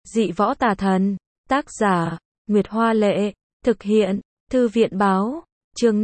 Dị võ tà thần. Tác giả, Nguyệt Hoa Lệ. Thực hiện, Thư viện Báo. Chương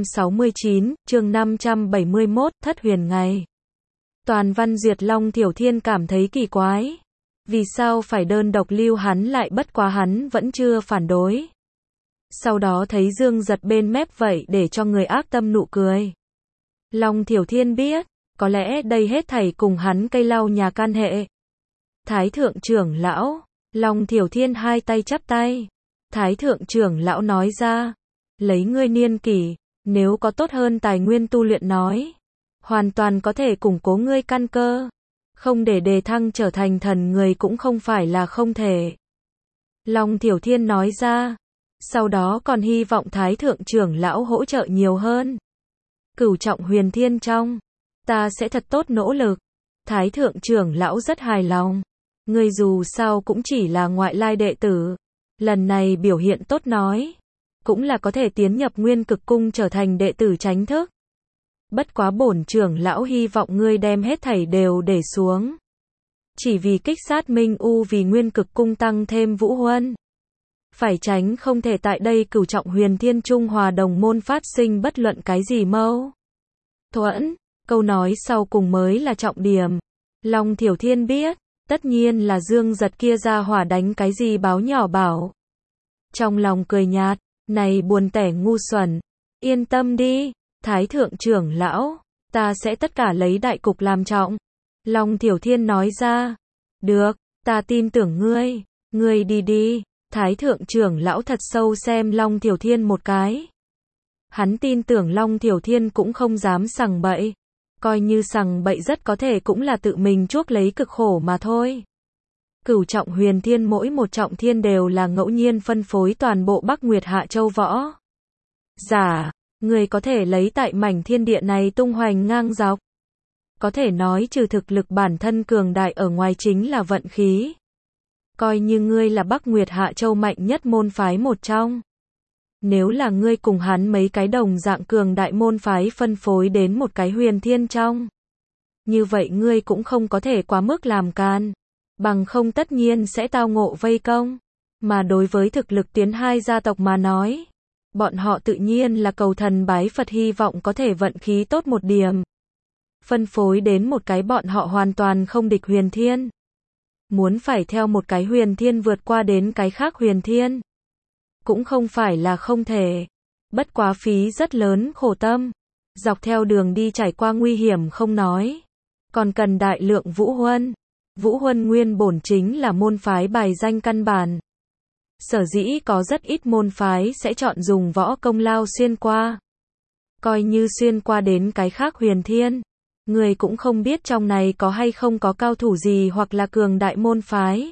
569, chương 571, Thất Huyền Ngày. Toàn văn duyệt. Long Thiểu Thiên cảm thấy kỳ quái. Vì sao phải đơn độc lưu hắn lại, bất quá hắn vẫn chưa phản đối. Sau đó thấy Dương Giật bên mép vậy để cho người ác tâm nụ cười. Long Thiểu Thiên biết, có lẽ đây hết thảy cùng hắn cây lau nhà can hệ. Thái thượng trưởng lão. Long Thiểu Thiên hai tay chắp tay. Thái thượng trưởng lão nói ra, lấy ngươi niên kỷ, nếu có tốt hơn tài nguyên tu luyện nói, hoàn toàn có thể củng cố ngươi căn cơ, không để đề thăng trở thành thần người cũng không phải là không thể. Long Thiểu Thiên nói ra, sau đó còn hy vọng Thái thượng trưởng lão hỗ trợ nhiều hơn. Cửu trọng huyền thiên trong, ta sẽ thật tốt nỗ lực. Thái thượng trưởng lão rất hài lòng. Ngươi dù sao cũng chỉ là ngoại lai đệ tử, lần này biểu hiện tốt nói, cũng là có thể tiến nhập Nguyên Cực Cung trở thành đệ tử chính thức. Bất quá bổn trưởng lão hy vọng ngươi đem hết thảy đều để xuống. Chỉ vì kích sát Minh U, vì Nguyên Cực Cung tăng thêm vũ huân. Phải tránh không thể tại đây cửu trọng huyền thiên trung hòa đồng môn phát sinh bất luận cái gì mâu thuẫn. Câu nói sau cùng mới là trọng điểm. Long Thiểu Thiên biết, tất nhiên là Dương Giật kia ra hỏa đánh cái gì báo nhỏ bảo. Trong lòng cười nhạt, này buồn tẻ ngu xuẩn. Yên tâm đi, Thái thượng trưởng lão, ta sẽ tất cả lấy đại cục làm trọng. Long Thiểu Thiên nói ra, được, ta tin tưởng ngươi, ngươi đi đi. Thái thượng trưởng lão thật sâu xem Long Thiểu Thiên một cái. Hắn tin tưởng Long Thiểu Thiên cũng không dám sằng bậy. Coi như sằng bậy rất có thể cũng là tự mình chuốc lấy cực khổ mà thôi. Cửu trọng huyền thiên, mỗi một trọng thiên đều là ngẫu nhiên phân phối toàn bộ Bắc Nguyệt Hạ Châu võ giả, người có thể lấy tại mảnh thiên địa này tung hoành ngang dọc. Có thể nói trừ thực lực bản thân cường đại ở ngoài chính là vận khí. Coi như ngươi là Bắc Nguyệt Hạ Châu mạnh nhất môn phái một trong. Nếu là ngươi cùng hắn mấy cái đồng dạng cường đại môn phái phân phối đến một cái huyền thiên trong, như vậy ngươi cũng không có thể quá mức làm can, bằng không tất nhiên sẽ tao ngộ vây công. Mà đối với thực lực tiến hai gia tộc mà nói, bọn họ tự nhiên là cầu thần bái Phật, hy vọng có thể vận khí tốt một điểm, phân phối đến một cái bọn họ hoàn toàn không địch huyền thiên. Muốn phải theo một cái huyền thiên vượt qua đến cái khác huyền thiên, cũng không phải là không thể. Bất quá phí rất lớn khổ tâm. Dọc theo đường đi trải qua nguy hiểm không nói, còn cần đại lượng vũ huân. Vũ huân nguyên bổn chính là môn phái bài danh căn bản. Sở dĩ có rất ít môn phái sẽ chọn dùng võ công lao xuyên qua. Coi như xuyên qua đến cái khác huyền thiên, người cũng không biết trong này có hay không có cao thủ gì hoặc là cường đại môn phái.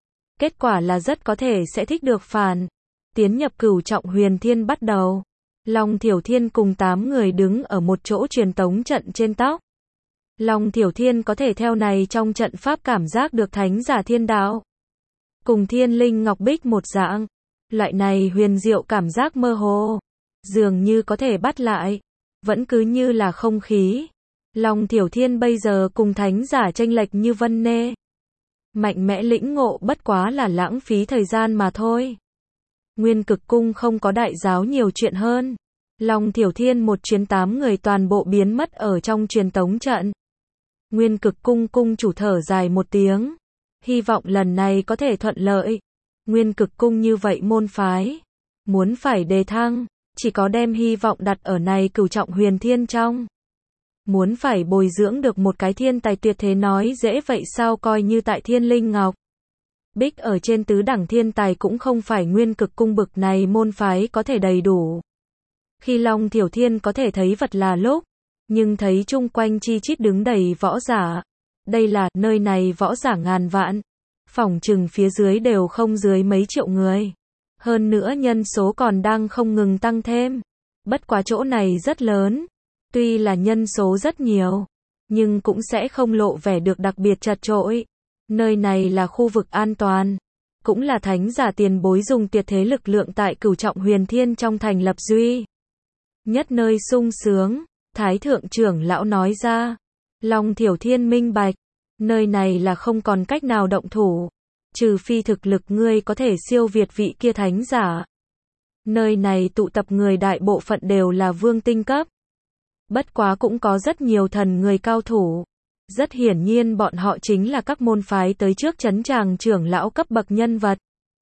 Kết quả là rất có thể sẽ thích được phản. Tiến nhập cửu trọng huyền thiên bắt đầu. Long Thiểu Thiên cùng 8 người đứng ở một chỗ truyền tống trận trên tóc. Long Thiểu Thiên có thể theo này trong trận pháp cảm giác được thánh giả thiên đạo. Cùng thiên linh ngọc bích một dạng. Loại này huyền diệu cảm giác mơ hồ. Dường như có thể bắt lại. Vẫn cứ như là không khí. Long Thiểu Thiên bây giờ cùng thánh giả chênh lệch như vân nê. Mạnh mẽ lĩnh ngộ bất quá là lãng phí thời gian mà thôi. Nguyên Cực Cung không có đại giáo nhiều chuyện hơn. Long Thiểu Thiên một chuyến 8 người toàn bộ biến mất ở trong truyền tống trận. Nguyên Cực Cung cung chủ thở dài một tiếng. Hy vọng lần này có thể thuận lợi. Nguyên Cực Cung như vậy môn phái, muốn phải đề thăng, chỉ có đem hy vọng đặt ở này cửu trọng huyền thiên trong. Muốn phải bồi dưỡng được một cái thiên tài tuyệt thế nói dễ vậy sao, coi như tại Thiên Linh Ngọc Bích ở trên tứ đẳng thiên tài cũng không phải Nguyên Cực Cung bực này môn phái có thể đầy đủ. Khi Long Thiểu Thiên có thể thấy vật là lúc, nhưng thấy chung quanh chi chít đứng đầy võ giả. Đây là, nơi này võ giả ngàn vạn. Phỏng chừng phía dưới đều không dưới mấy triệu người. Hơn nữa nhân số còn đang không ngừng tăng thêm. Bất quá chỗ này rất lớn. Tuy là nhân số rất nhiều, nhưng cũng sẽ không lộ vẻ được đặc biệt chật chội. Nơi này là khu vực an toàn, cũng là thánh giả tiền bối dùng tuyệt thế lực lượng tại cửu trọng huyền thiên trong thành lập duy nhất nơi sung sướng. Thái thượng trưởng lão nói ra. Long Thiểu Thiên minh bạch, nơi này là không còn cách nào động thủ. trừ phi thực lực ngươi có thể siêu việt vị kia thánh giả. Nơi này tụ tập người đại bộ phận đều là vương tinh cấp. Bất quá cũng có rất nhiều thần người cao thủ. Rất hiển nhiên bọn họ chính là các môn phái tới trước trấn tràng trưởng lão cấp bậc nhân vật.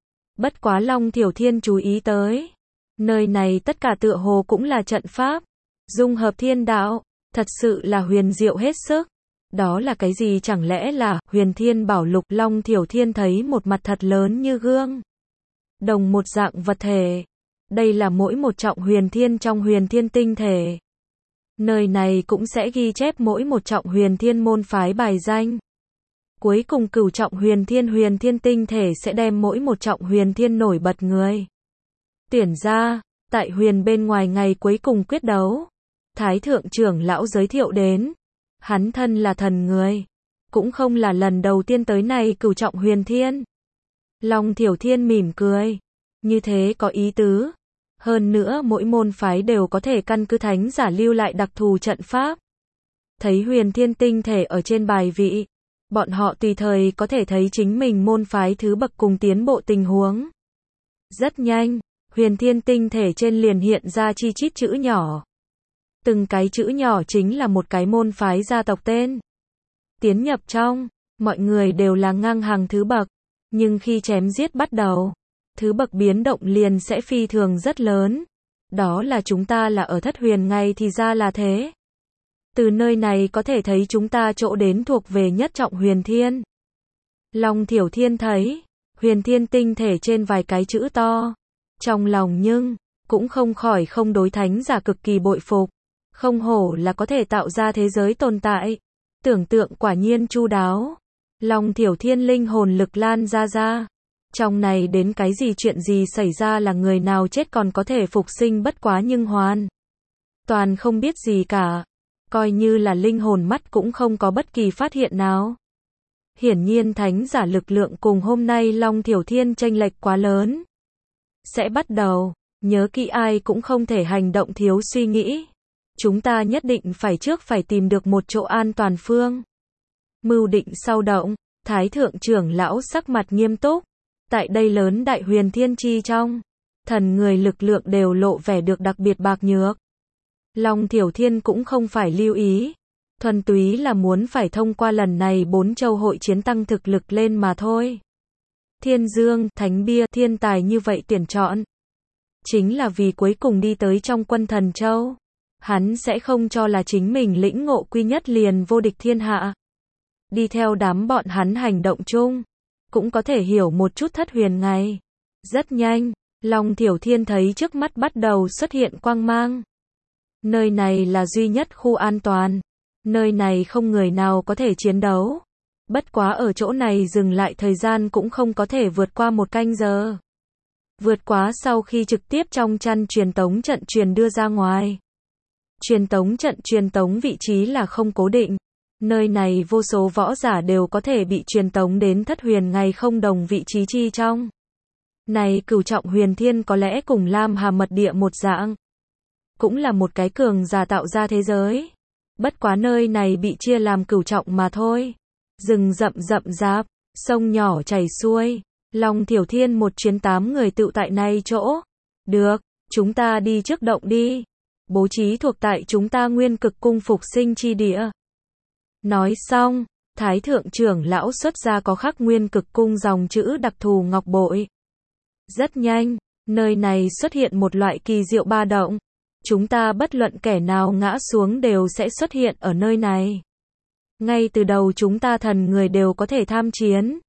Bất quá Long Thiểu Thiên chú ý tới. Nơi này tất cả tựa hồ cũng là trận pháp. Dung hợp thiên đạo. Thật sự là huyền diệu hết sức. Đó là cái gì chẳng lẽ là huyền thiên bảo lục? Long Thiểu Thiên thấy một mặt thật lớn như gương. Đồng một dạng vật thể. Đây là mỗi một trọng huyền thiên trong huyền thiên tinh thể. Nơi này cũng sẽ ghi chép mỗi một trọng huyền thiên môn phái bài danh. Cuối cùng cửu trọng huyền thiên tinh thể sẽ đem mỗi một trọng huyền thiên nổi bật người tuyển ra, tại huyền bên ngoài ngày cuối cùng quyết đấu. Thái thượng trưởng lão giới thiệu đến, hắn thân là thần người, cũng không là lần đầu tiên tới này cửu trọng huyền thiên. Long Thiểu Thiên mỉm cười, như thế có ý tứ. Hơn nữa mỗi môn phái đều có thể căn cứ thánh giả lưu lại đặc thù trận pháp. Thấy huyền thiên tinh thể ở trên bài vị, bọn họ tùy thời có thể thấy chính mình môn phái thứ bậc cùng tiến bộ tình huống. Rất nhanh, huyền thiên tinh thể trên liền hiện ra chi chít chữ nhỏ. Từng cái chữ nhỏ chính là một cái môn phái gia tộc tên. Tiến nhập trong, mọi người đều là ngang hàng thứ bậc, nhưng khi chém giết bắt đầu, thứ bậc biến động liền sẽ phi thường rất lớn. Đó là chúng ta là ở thất huyền ngay thì ra là thế. Từ nơi này có thể thấy chúng ta chỗ đến thuộc về nhất trọng huyền thiên. Long Thiểu Thiên thấy, huyền thiên tinh thể trên vài cái chữ to. Trong lòng nhưng, cũng không khỏi không đối thánh giả cực kỳ bội phục. Không hổ là có thể tạo ra thế giới tồn tại. Tưởng tượng quả nhiên chu đáo. Long Thiểu Thiên linh hồn lực lan ra. Trong này đến cái gì chuyện gì xảy ra là người nào chết còn có thể phục sinh bất quá nhưng hoàn toàn không biết gì cả. Coi như là linh hồn mắt cũng không có bất kỳ phát hiện nào. Hiển nhiên thánh giả lực lượng cùng hôm nay Long Thiểu Thiên chênh lệch quá lớn. Sẽ bắt đầu, nhớ kỹ ai cũng không thể hành động thiếu suy nghĩ. Chúng ta nhất định trước phải tìm được một chỗ an toàn phương. Mưu định sau động, Thái thượng trưởng lão sắc mặt nghiêm túc. Tại đây lớn đại huyền thiên chi trong, thần người lực lượng đều lộ vẻ được đặc biệt bạc nhược. Long Thiểu Thiên cũng không phải lưu ý, thuần túy là muốn phải thông qua lần này 4 châu hội chiến tăng thực lực lên mà thôi. Thiên Dương, Thánh Bia, thiên tài như vậy tuyển chọn, chính là vì cuối cùng đi tới trong quân thần châu. Hắn sẽ không cho là chính mình lĩnh ngộ quy nhất liền vô địch thiên hạ. Đi theo đám bọn hắn hành động chung, cũng có thể hiểu một chút thất huyền ngày. Rất nhanh, Long Thiểu Thiên thấy trước mắt bắt đầu xuất hiện quang mang. Nơi này là duy nhất khu an toàn. Nơi này không người nào có thể chiến đấu. Bất quá ở chỗ này dừng lại thời gian cũng không có thể vượt qua 1 canh giờ. Vượt quá sau khi trực tiếp trong chăn truyền tống trận truyền đưa ra ngoài. Truyền tống vị trí là không cố định. Nơi này vô số võ giả đều có thể bị truyền tống đến thất huyền ngày không đồng vị trí chi trong. Này cửu trọng huyền thiên có lẽ cùng Lam Hà mật địa một dạng. Cũng là một cái cường giả tạo ra thế giới. Bất quá nơi này bị chia làm cửu trọng mà thôi. Rừng rậm rạp, sông nhỏ chảy xuôi. Long Thiểu Thiên một chuyến 8 người tụ tại này chỗ. Được, chúng ta đi trước động đi. Bố trí thuộc tại chúng ta nguyên cực cung phục sinh chi địa. Nói xong, Thái thượng trưởng lão xuất ra có khắc nguyên cực cung dòng chữ đặc thù ngọc bội. Rất nhanh, nơi này xuất hiện một loại kỳ diệu ba động. Chúng ta bất luận kẻ nào ngã xuống đều sẽ xuất hiện ở nơi này. Ngay từ đầu chúng ta thần người đều có thể tham chiến.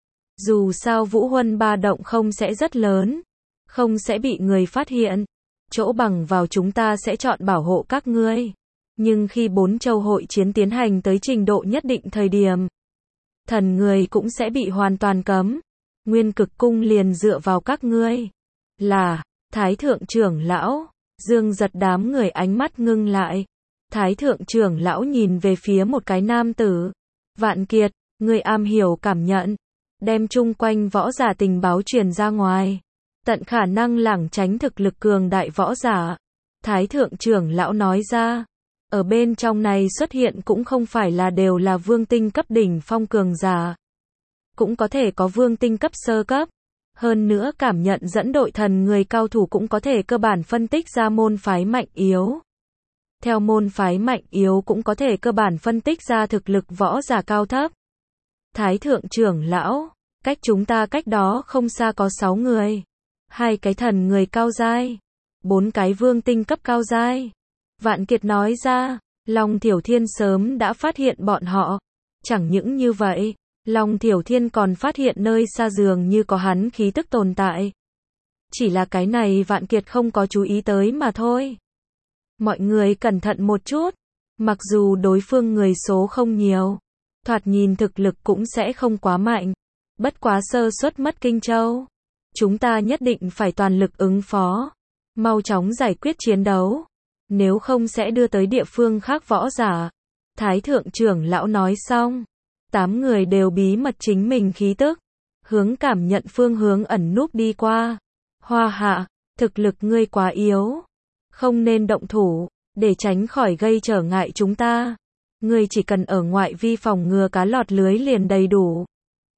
Dù sao Vũ Huân ba động không sẽ rất lớn, không sẽ bị người phát hiện. Chỗ bằng vào chúng ta sẽ chọn bảo hộ các ngươi. Nhưng khi 4 châu hội chiến tiến hành tới trình độ nhất định thời điểm, thần người cũng sẽ bị hoàn toàn cấm. Nguyên cực cung liền dựa vào các ngươi. Là, Thái thượng trưởng lão, Dương Giật đám người ánh mắt ngưng lại. Thái thượng trưởng lão nhìn về phía một cái nam tử. Vạn Kiệt, người am hiểu cảm nhận. Đem chung quanh võ giả tình báo truyền ra ngoài. Tận khả năng lảng tránh thực lực cường đại võ giả. Thái thượng trưởng lão nói ra. Ở bên trong này xuất hiện cũng không phải là đều là vương tinh cấp đỉnh phong cường giả. cũng có thể có vương tinh cấp sơ cấp. Hơn nữa cảm nhận dẫn đội thần người cao thủ cũng có thể cơ bản phân tích ra môn phái mạnh yếu. Theo môn phái mạnh yếu cũng có thể cơ bản phân tích ra thực lực võ giả cao thấp. Thái thượng trưởng lão, cách chúng ta cách đó không xa có 6 người. 2 cái thần người cao giai, 4 cái vương tinh cấp cao giai. Vạn Kiệt nói ra, Long Thiểu Thiên sớm đã phát hiện bọn họ. Chẳng những như vậy, Long Thiểu Thiên còn phát hiện nơi xa dường như có hắn khí tức tồn tại. Chỉ là cái này Vạn Kiệt không có chú ý tới mà thôi. Mọi người cẩn thận một chút. Mặc dù đối phương người số không nhiều, thoạt nhìn thực lực cũng sẽ không quá mạnh. Bất quá sơ suất mất Kinh Châu. Chúng ta nhất định phải toàn lực ứng phó. Mau chóng giải quyết chiến đấu. Nếu không sẽ đưa tới địa phương khác võ giả. Thái thượng trưởng lão nói xong. 8 người đều bí mật chính mình khí tức. Hướng cảm nhận phương hướng ẩn núp đi qua. Hoa Hạ, thực lực ngươi quá yếu. Không nên động thủ, để tránh khỏi gây trở ngại chúng ta. Ngươi chỉ cần ở ngoại vi phòng ngừa cá lọt lưới liền đầy đủ.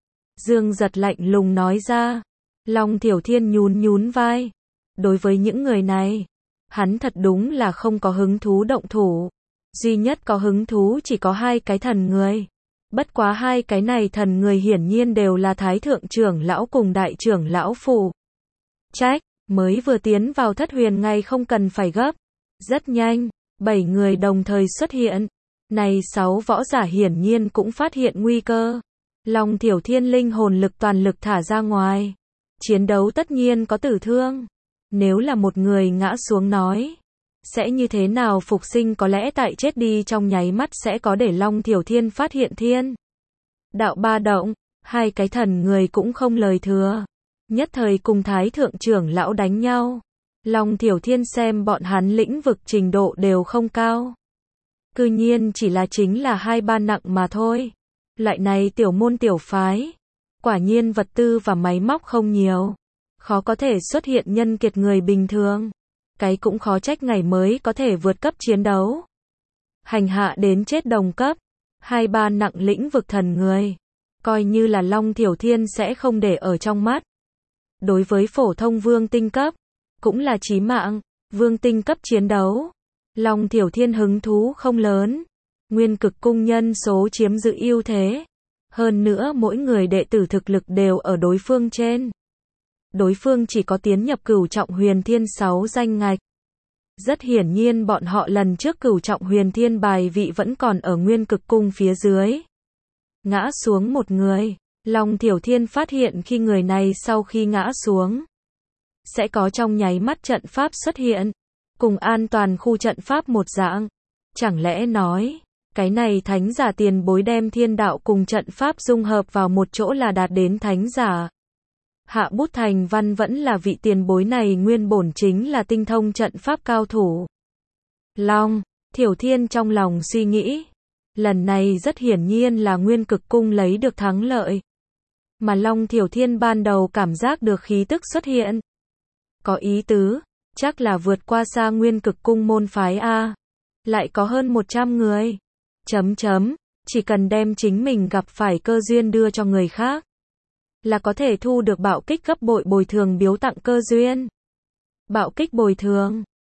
Dương Giật lạnh lùng nói ra. Long Thiểu Thiên nhún nhún vai. Đối với những người này, hắn thật đúng là không có hứng thú động thủ. Duy nhất có hứng thú chỉ có 2 cái thần người. Bất quá 2 cái này thần người hiển nhiên đều là Thái thượng trưởng lão cùng đại trưởng lão phủ. Trách, mới vừa tiến vào Thất Huyền Ngày không cần phải gấp. Rất nhanh, 7 người đồng thời xuất hiện. Này 6 võ giả hiển nhiên cũng phát hiện nguy cơ. Long Thiểu Thiên linh hồn lực toàn lực thả ra ngoài. Chiến đấu tất nhiên có tử thương. Nếu là một người ngã xuống nói, sẽ như thế nào phục sinh, có lẽ tại chết đi trong nháy mắt sẽ có để Long Thiểu Thiên phát hiện thiên đạo ba động. 2 cái thần người cũng không lời thừa. Nhất thời cùng Thái thượng trưởng lão đánh nhau. Long Thiểu Thiên xem bọn hắn lĩnh vực trình độ đều không cao. Cư nhiên chỉ là chính là 2-3 nặng mà thôi. Loại này tiểu môn tiểu phái. Quả nhiên vật tư và máy móc không nhiều. Khó có thể xuất hiện nhân kiệt người bình thường. Cái cũng khó trách ngày mới có thể vượt cấp chiến đấu. Hành hạ đến chết đồng cấp. 2-3 nặng lĩnh vực thần người. Coi như là Long Thiểu Thiên sẽ không để ở trong mắt. Đối với phổ thông vương tinh cấp, cũng là chí mạng. Vương tinh cấp chiến đấu, Long Thiểu Thiên hứng thú không lớn. Nguyên cực cung nhân số chiếm giữ ưu thế. Hơn nữa mỗi người đệ tử thực lực đều ở đối phương trên. Đối phương chỉ có tiến nhập cửu trọng huyền thiên 6 danh ngạch. Rất hiển nhiên bọn họ lần trước cửu trọng huyền thiên bài vị vẫn còn ở nguyên cực cung phía dưới. Ngã xuống một người, Long Thiểu Thiên phát hiện khi người này sau khi ngã xuống, sẽ có trong nháy mắt trận pháp xuất hiện, cùng an toàn khu trận pháp một dạng. Chẳng lẽ nói, cái này thánh giả tiền bối đem thiên đạo cùng trận pháp dung hợp vào một chỗ là đạt đến thánh giả. Hạ Bút Thành Văn vẫn là vị tiền bối này nguyên bổn chính là tinh thông trận pháp cao thủ. Long Thiểu Thiên trong lòng suy nghĩ, lần này rất hiển nhiên là nguyên cực cung lấy được thắng lợi. Mà Long Thiểu Thiên ban đầu cảm giác được khí tức xuất hiện. Có ý tứ, chắc là vượt qua xa nguyên cực cung môn phái A. Lại có hơn 100 người. Chỉ cần đem chính mình gặp phải cơ duyên đưa cho người khác, là có thể thu được bạo kích gấp bội bồi thường biếu tặng cơ duyên. Bạo kích bồi thường,